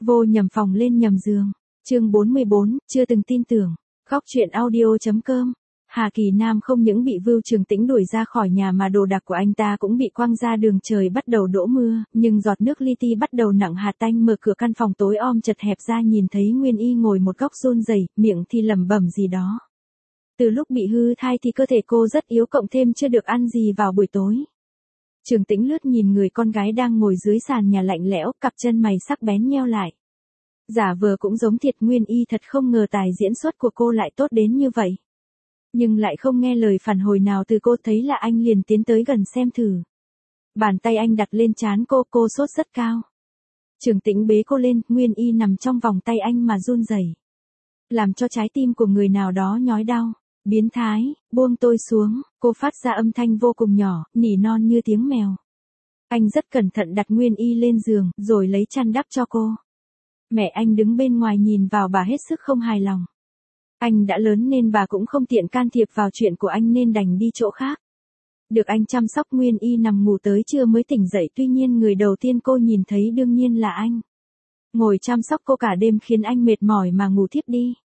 Vô nhầm phòng lên nhầm giường. Chương 44, chưa từng tin tưởng. Khóc chuyện audio.com. Hà Kỳ Nam không những bị Vưu Trường Tĩnh đuổi ra khỏi nhà mà đồ đạc của anh ta cũng bị quăng ra đường, trời bắt đầu đổ mưa, nhưng giọt nước li ti bắt đầu nặng hạt tanh. Mở cửa căn phòng tối om chật hẹp ra nhìn thấy Nguyên Y ngồi một góc run rẩy, miệng thì lẩm bẩm gì đó. Từ lúc bị hư thai thì cơ thể cô rất yếu, cộng thêm chưa được ăn gì vào buổi tối. Trường Tĩnh lướt nhìn người con gái đang ngồi dưới sàn nhà lạnh lẽo, cặp chân mày sắc bén nheo lại. Giả vờ cũng giống thiệt. Nguyên Y thật không ngờ tài diễn xuất của cô lại tốt đến như vậy. Nhưng lại không nghe lời phản hồi nào từ cô. Thấy là anh liền tiến tới gần xem thử. Bàn tay anh đặt lên trán cô sốt rất cao. Trường Tĩnh bế cô lên, Nguyên Y nằm trong vòng tay anh mà run rẩy, làm cho trái tim của người nào đó nhói đau. Biến thái, buông tôi xuống, cô phát ra âm thanh vô cùng nhỏ, nỉ non như tiếng mèo. Anh rất cẩn thận đặt Nguyên Y lên giường, rồi lấy chăn đắp cho cô. Mẹ anh đứng bên ngoài nhìn vào, bà hết sức không hài lòng. Anh đã lớn nên bà cũng không tiện can thiệp vào chuyện của anh nên đành đi chỗ khác. Được anh chăm sóc, Nguyên Y nằm ngủ tới trưa mới tỉnh dậy, tuy nhiên người đầu tiên cô nhìn thấy đương nhiên là anh. Ngồi chăm sóc cô cả đêm khiến anh mệt mỏi mà ngủ thiếp đi.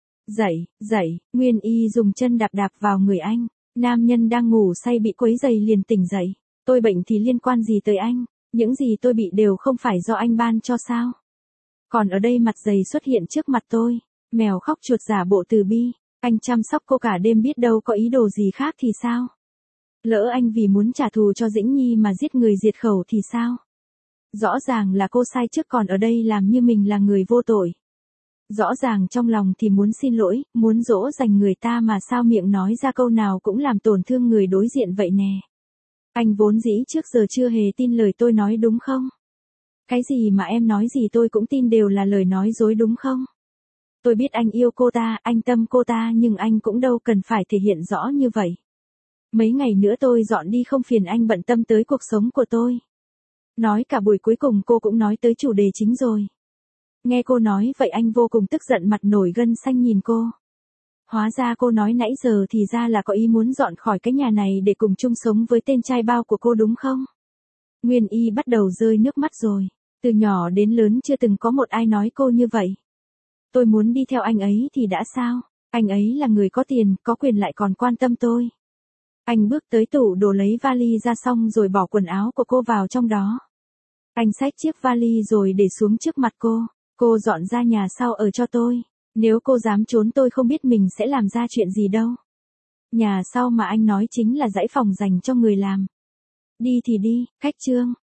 Dậy, Nguyên Y dùng chân đạp vào người anh. Nam nhân đang ngủ say bị quấy rầy liền tỉnh dậy. Tôi bệnh thì liên quan gì tới anh, những gì tôi bị đều không phải do anh ban cho sao. Còn ở đây mặt dày xuất hiện trước mặt tôi, mèo khóc chuột giả bộ từ bi. Anh chăm sóc cô cả đêm biết đâu có ý đồ gì khác thì sao? Lỡ anh vì muốn trả thù cho Dĩnh Nhi mà giết người diệt khẩu thì sao? Rõ ràng là cô sai trước, còn ở đây làm như mình là người vô tội. Rõ ràng trong lòng thì muốn xin lỗi, muốn dỗ dành người ta mà sao miệng nói ra câu nào cũng làm tổn thương người đối diện vậy nè. Anh vốn dĩ trước giờ chưa hề tin lời tôi nói đúng không? Cái gì mà em nói gì tôi cũng tin đều là lời nói dối đúng không? Tôi biết anh yêu cô ta, anh tâm cô ta, nhưng anh cũng đâu cần phải thể hiện rõ như vậy. Mấy ngày nữa tôi dọn đi, không phiền anh bận tâm tới cuộc sống của tôi. Nói cả buổi cuối cùng cô cũng nói tới chủ đề chính rồi. Nghe cô nói vậy anh vô cùng tức giận, mặt nổi gân xanh nhìn cô. Hóa ra cô nói nãy giờ thì ra là có ý muốn dọn khỏi cái nhà này để cùng chung sống với tên trai bao của cô đúng không? Nguyên Y bắt đầu rơi nước mắt rồi. Từ nhỏ đến lớn chưa từng có một ai nói cô như vậy. Tôi muốn đi theo anh ấy thì đã sao? Anh ấy là người có tiền, có quyền lại còn quan tâm tôi. Anh bước tới tủ đồ lấy vali ra xong rồi bỏ quần áo của cô vào trong đó. Anh xách chiếc vali rồi để xuống trước mặt cô. Cô dọn ra nhà sau ở cho tôi. Nếu cô dám trốn tôi không biết mình sẽ làm ra chuyện gì đâu. Nhà sau mà anh nói chính là dãy phòng dành cho người làm. Đi thì đi, khách trương.